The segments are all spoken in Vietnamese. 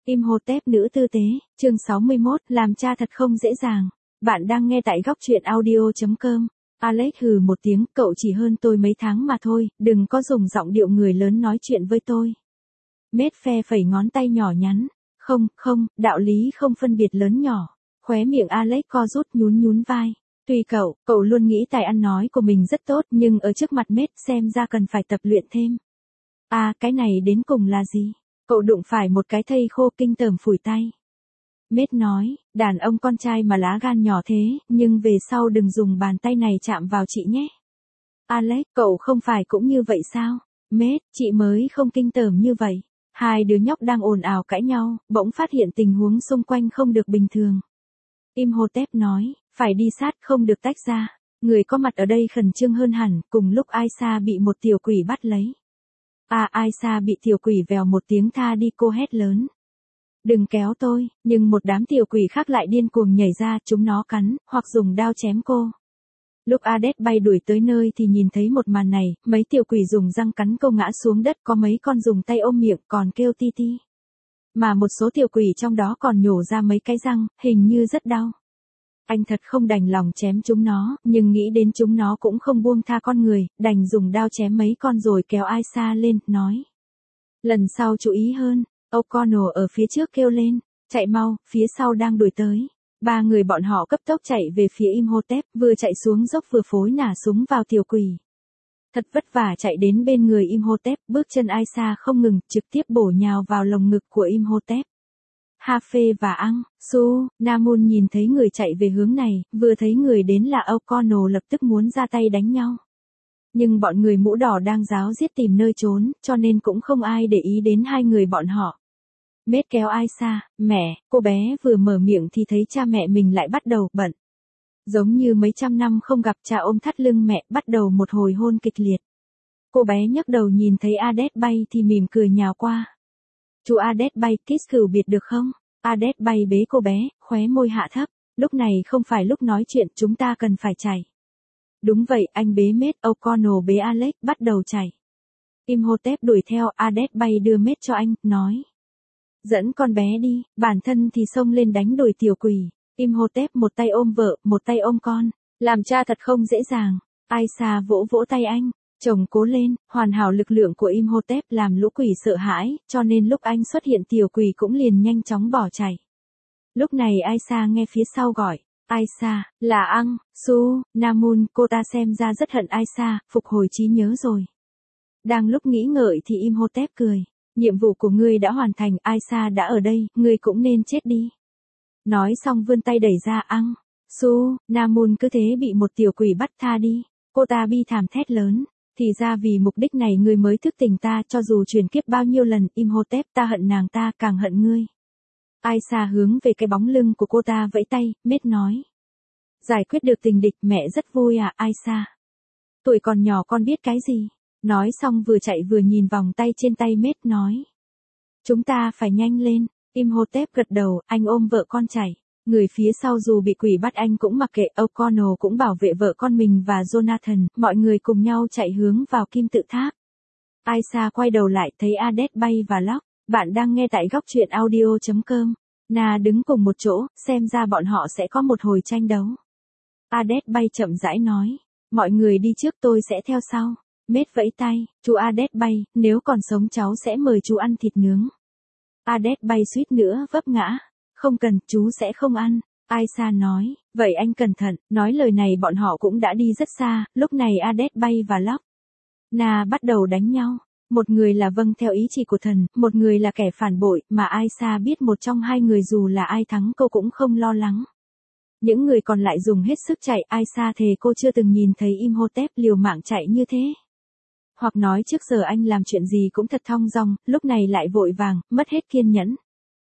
Imhotep nữ tư tế, chương 61, làm cha thật không dễ dàng. Bạn đang nghe tại góc truyện audio.com. Alex hừ một tiếng, cậu chỉ hơn tôi mấy tháng mà thôi, đừng có dùng giọng điệu người lớn nói chuyện với tôi. Mết phe phẩy ngón tay nhỏ nhắn. Không, đạo lý không phân biệt lớn nhỏ. Khóe miệng Alex co rút nhún vai. Tuy cậu luôn nghĩ tài ăn nói của mình rất tốt nhưng ở trước mặt Mết xem ra cần phải tập luyện thêm. À, cái này đến cùng là gì? Cậu đụng phải một cái thây khô kinh tởm phủi tay. Mết nói, đàn ông con trai mà lá gan nhỏ thế, nhưng về sau đừng dùng bàn tay này chạm vào chị nhé. Alex, cậu không phải cũng như vậy sao? Mết, chị mới không kinh tởm như vậy. Hai đứa nhóc đang ồn ào cãi nhau, bỗng phát hiện tình huống xung quanh không được bình thường. Imhotep nói, phải đi sát không được tách ra. Người có mặt ở đây khẩn trương hơn hẳn, cùng lúc Aisha bị một tiểu quỷ bắt lấy. Aisha bị tiểu quỷ vèo một tiếng tha đi, cô hét lớn. Đừng kéo tôi, nhưng một đám tiểu quỷ khác lại điên cuồng nhảy ra, chúng nó cắn, hoặc dùng đao chém cô. Lúc Ades bay đuổi tới nơi thì nhìn thấy một màn này, mấy tiểu quỷ dùng răng cắn cô ngã xuống đất, có mấy con dùng tay ôm miệng còn kêu ti ti. Mà một số tiểu quỷ trong đó còn nhổ ra mấy cái răng, hình như rất đau. Anh thật không đành lòng chém chúng nó, nhưng nghĩ đến chúng nó cũng không buông tha con người, đành dùng đao chém mấy con rồi kéo Aisha lên, nói. Lần sau chú ý hơn, O'Connell ở phía trước kêu lên, chạy mau, phía sau đang đuổi tới. Ba người bọn họ cấp tốc chạy về phía Imhotep, vừa chạy xuống dốc vừa phối nả súng vào tiểu quỷ. Thật vất vả chạy đến bên người Imhotep, bước chân Aisha không ngừng, trực tiếp bổ nhào vào lồng ngực của Imhotep. Hafe và Su, Namun nhìn thấy người chạy về hướng này, vừa thấy người đến là O'Connell lập tức muốn ra tay đánh nhau. Nhưng bọn người mũ đỏ đang ráo riết tìm nơi trốn, cho nên cũng không ai để ý đến hai người bọn họ. Mết kéo Aisha, mẹ, cô bé vừa mở miệng thì thấy cha mẹ mình lại bắt đầu bận. Giống như mấy trăm năm không gặp, cha ôm thắt lưng mẹ, bắt đầu một hồi hôn kịch liệt. Cô bé nhấc đầu nhìn thấy Ades bay thì mỉm cười nhào qua. Chú Ades bay, kiss cừu biệt được không? Ades bay bế cô bé, khóe môi hạ thấp. Lúc này không phải lúc nói chuyện, chúng ta cần phải chạy. Đúng vậy, anh bế Mết, O'Connell bế Alex, bắt đầu chạy. Imhotep đuổi theo, Ades bay đưa Mết cho anh, nói. Dẫn con bé đi, bản thân thì xông lên đánh đuổi tiểu quỷ. Imhotep một tay ôm vợ, một tay ôm con. Làm cha thật không dễ dàng. Aisha vỗ vỗ tay anh. Chồng cố lên, hoàn hảo lực lượng của Imhotep làm lũ quỷ sợ hãi, cho nên lúc anh xuất hiện tiểu quỷ cũng liền nhanh chóng bỏ chạy. Lúc này Aisha nghe phía sau gọi. Aisha, là Su, Namun, cô ta xem ra rất hận Aisha, phục hồi trí nhớ rồi. Đang lúc nghĩ ngợi thì Imhotep cười. Nhiệm vụ của ngươi đã hoàn thành, Aisha đã ở đây, ngươi cũng nên chết đi. Nói xong vươn tay đẩy ra Su, Namun cứ thế bị một tiểu quỷ bắt tha đi. Cô ta bi thảm thét lớn. Thì ra vì mục đích này ngươi mới thức tỉnh ta, cho dù chuyển kiếp bao nhiêu lần, Imhotep, ta hận nàng, ta càng hận ngươi. Aisha hướng về cái bóng lưng của cô ta vẫy tay, Mết nói. Giải quyết được tình địch, mẹ rất vui à, Aisha. Tuổi còn nhỏ con biết cái gì? Nói xong vừa chạy vừa nhìn vòng tay trên tay Mết, nói. Chúng ta phải nhanh lên. Imhotep gật đầu, anh ôm vợ con chạy. Người phía sau dù bị quỷ bắt anh cũng mặc kệ, O'Connell cũng bảo vệ vợ con mình và Jonathan, mọi người cùng nhau chạy hướng vào kim tự tháp. Aisha quay đầu lại thấy Ades bay và Locke. Bạn đang nghe tại góc truyện audio.com. Na đứng cùng một chỗ, xem ra bọn họ sẽ có một hồi tranh đấu. Ades bay chậm rãi nói. Mọi người đi trước, tôi sẽ theo sau. Mết vẫy tay, chú Ades bay, nếu còn sống cháu sẽ mời chú ăn thịt nướng. Ades bay suýt nữa vấp ngã. Không cần, chú sẽ không ăn. Aisha nói, vậy anh cẩn thận. Nói lời này bọn họ cũng đã đi rất xa, lúc này Ades bay và Locke. Na bắt đầu đánh nhau. Một người là vâng theo ý chỉ của thần, một người là kẻ phản bội, mà Aisha biết một trong hai người dù là ai thắng cô cũng không lo lắng. Những người còn lại dùng hết sức chạy, Aisha thề cô chưa từng nhìn thấy Imhotep liều mạng chạy như thế. Hoặc nói trước giờ anh làm chuyện gì cũng thật thong dong, lúc này lại vội vàng, mất hết kiên nhẫn.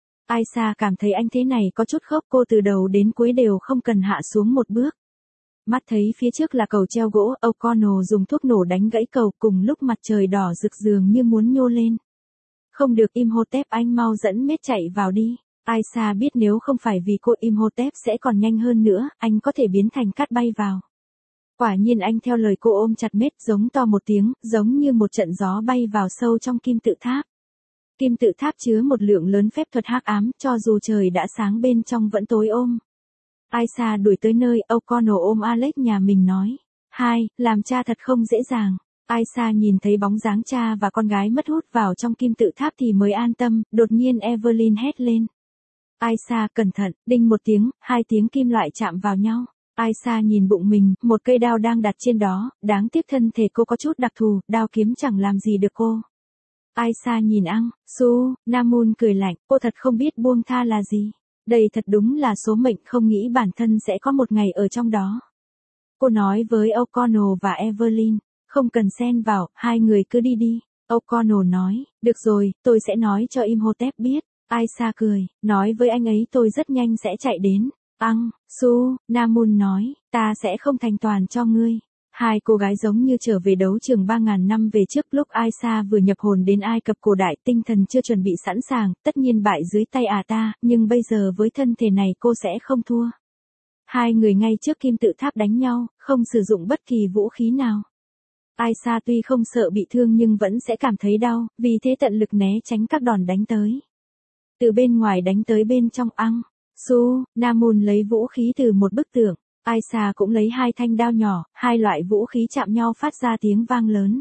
Aisha cảm thấy anh thế này có chút khóc, cô từ đầu đến cuối đều không cần hạ xuống một bước. Mắt thấy phía trước là cầu treo gỗ, O'Connell dùng thuốc nổ đánh gãy cầu, cùng lúc mặt trời đỏ rực dường như muốn nhô lên. Không được, Imhotep, anh mau dẫn Mết chạy vào đi. Aisha biết nếu không phải vì cô, Imhotep sẽ còn nhanh hơn nữa, anh có thể biến thành cát bay vào. Quả nhiên anh theo lời cô ôm chặt Mết, giống to một tiếng, giống như một trận gió bay vào sâu trong kim tự tháp. Kim tự tháp chứa một lượng lớn phép thuật hắc ám, cho dù trời đã sáng bên trong vẫn tối ôm. Aisha đuổi tới nơi, O'Connell ôm Alex nhà mình nói. Làm cha thật không dễ dàng. Aisha nhìn thấy bóng dáng cha và con gái mất hút vào trong kim tự tháp thì mới an tâm, đột nhiên Evelyn hét lên. Aisha, cẩn thận, đinh một tiếng, hai tiếng kim loại chạm vào nhau. Aisha nhìn bụng mình, một cây đao đang đặt trên đó, đáng tiếc thân thể cô có chút đặc thù, đao kiếm chẳng làm gì được cô. Aisha nhìn Su, Namun cười lạnh, cô thật không biết buông tha là gì. Đây thật đúng là số mệnh, không nghĩ bản thân sẽ có một ngày ở trong đó. Cô nói với O'Connell và Evelyn, không cần xen vào, hai người cứ đi đi. O'Connell nói, được rồi, tôi sẽ nói cho Imhotep biết. Aisha cười, nói với anh ấy tôi rất nhanh sẽ chạy đến. Su, Namun nói, ta sẽ không thành toàn cho ngươi. Hai cô gái giống như trở về đấu trường 3.000 năm về trước, lúc Aisha vừa nhập hồn đến Ai Cập cổ đại, tinh thần chưa chuẩn bị sẵn sàng, tất nhiên bại dưới tay ta, nhưng bây giờ với thân thể này cô sẽ không thua. Hai người ngay trước kim tự tháp đánh nhau, không sử dụng bất kỳ vũ khí nào. Aisha tuy không sợ bị thương nhưng vẫn sẽ cảm thấy đau, vì thế tận lực né tránh các đòn đánh tới. Từ bên ngoài đánh tới bên trong. Su, Namun lấy vũ khí từ một bức tượng. Aisha cũng lấy hai thanh đao nhỏ, hai loại vũ khí chạm nhau phát ra tiếng vang lớn.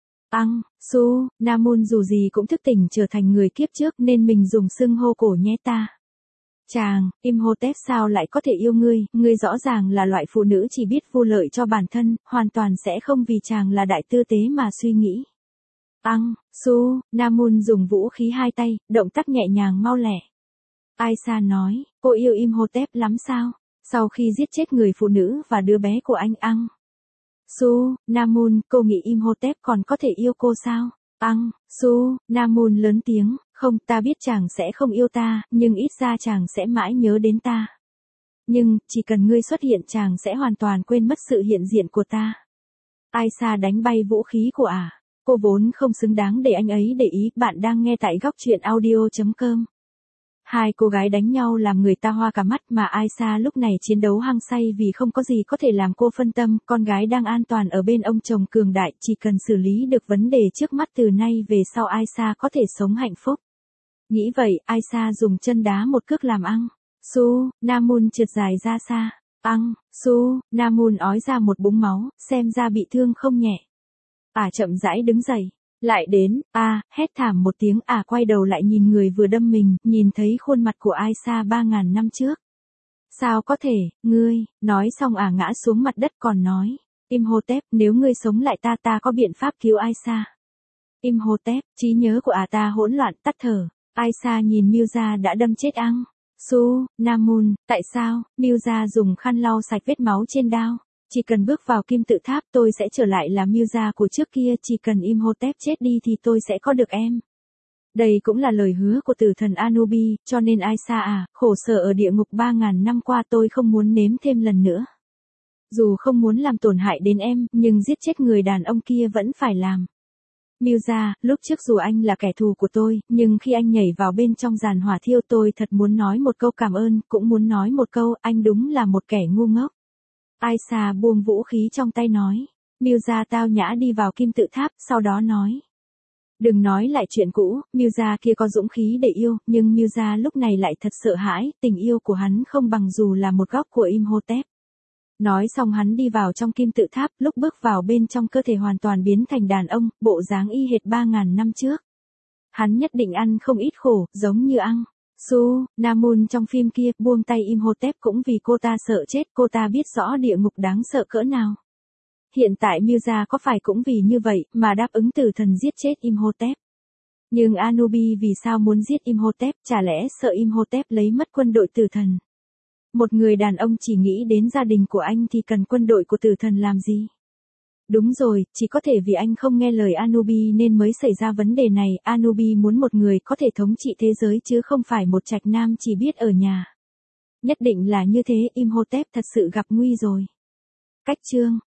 Su, Namun dù gì cũng thức tỉnh trở thành người kiếp trước nên mình dùng xưng hô cổ nhé ta. Chàng, Imhotep sao lại có thể yêu ngươi rõ ràng là loại phụ nữ chỉ biết vu lợi cho bản thân, hoàn toàn sẽ không vì chàng là đại tư tế mà suy nghĩ. Su, Namun dùng vũ khí hai tay, động tác nhẹ nhàng mau lẹ. Aisha nói, cô yêu Imhotep lắm sao? Sau khi giết chết người phụ nữ và đứa bé của anh Su, Namun, cô nghĩ Imhotep còn có thể yêu cô sao? Su, Namun lớn tiếng, không, ta biết chàng sẽ không yêu ta, nhưng ít ra chàng sẽ mãi nhớ đến ta. Nhưng, chỉ cần ngươi xuất hiện chàng sẽ hoàn toàn quên mất sự hiện diện của ta. Aisha đánh bay vũ khí của cô vốn không xứng đáng để anh ấy để ý. Bạn đang nghe tại góc truyện audio.com. Hai cô gái đánh nhau làm người ta hoa cả mắt, mà Aisha lúc này chiến đấu hăng say vì không có gì có thể làm cô phân tâm, con gái đang an toàn ở bên ông chồng cường đại, chỉ cần xử lý được vấn đề trước mắt từ nay về sau Aisha có thể sống hạnh phúc. Nghĩ vậy, Aisha dùng chân đá một cước làm Su, Namun trượt dài ra xa. Su, Namun ói ra một búng máu, xem ra bị thương không nhẹ. Chậm rãi đứng dậy. Lại đến, hét thảm một tiếng, quay đầu lại nhìn người vừa đâm mình, nhìn thấy khuôn mặt của Aisha 3.000 năm trước. Sao có thể, ngươi, nói xong ngã xuống mặt đất còn nói. Imhotep, nếu ngươi sống lại ta có biện pháp cứu Aisha. Imhotep, trí nhớ của ta hỗn loạn, tắt thở. Aisha nhìn Miuza đã đâm chết Su, Namun, tại sao? Miuza dùng khăn lau sạch vết máu trên đao. Chỉ cần bước vào kim tự tháp tôi sẽ trở lại là Miuza của trước kia, chỉ cần Imhotep chết đi thì tôi sẽ có được em. Đây cũng là lời hứa của tử thần Anubi, cho nên Aisha khổ sở ở địa ngục 3.000 năm qua tôi không muốn nếm thêm lần nữa. Dù không muốn làm tổn hại đến em, nhưng giết chết người đàn ông kia vẫn phải làm. Miuza, lúc trước dù anh là kẻ thù của tôi, nhưng khi anh nhảy vào bên trong giàn hỏa thiêu tôi thật muốn nói một câu cảm ơn, cũng muốn nói một câu, anh đúng là một kẻ ngu ngốc. Aisha buông vũ khí trong tay nói. Miuza tao nhã đi vào kim tự tháp, sau đó nói. Đừng nói lại chuyện cũ, Miuza kia có dũng khí để yêu, nhưng Miuza lúc này lại thật sợ hãi, tình yêu của hắn không bằng dù là một góc của Imhotep. Nói xong hắn đi vào trong kim tự tháp, lúc bước vào bên trong cơ thể hoàn toàn biến thành đàn ông, bộ dáng y hệt 3.000 năm trước. Hắn nhất định ăn không ít khổ, giống như Su, Namun trong phim kia, buông tay Imhotep cũng vì cô ta sợ chết, cô ta biết rõ địa ngục đáng sợ cỡ nào. Hiện tại Miuza có phải cũng vì như vậy, mà đáp ứng tử thần giết chết Imhotep. Nhưng Anubi vì sao muốn giết Imhotep, chả lẽ sợ Imhotep lấy mất quân đội tử thần? Một người đàn ông chỉ nghĩ đến gia đình của anh thì cần quân đội của tử thần làm gì? Đúng rồi, chỉ có thể vì anh không nghe lời Anubi nên mới xảy ra vấn đề này. Anubi muốn một người có thể thống trị thế giới chứ không phải một trạch nam chỉ biết ở nhà. Nhất định là như thế, Imhotep thật sự gặp nguy rồi. Cách chương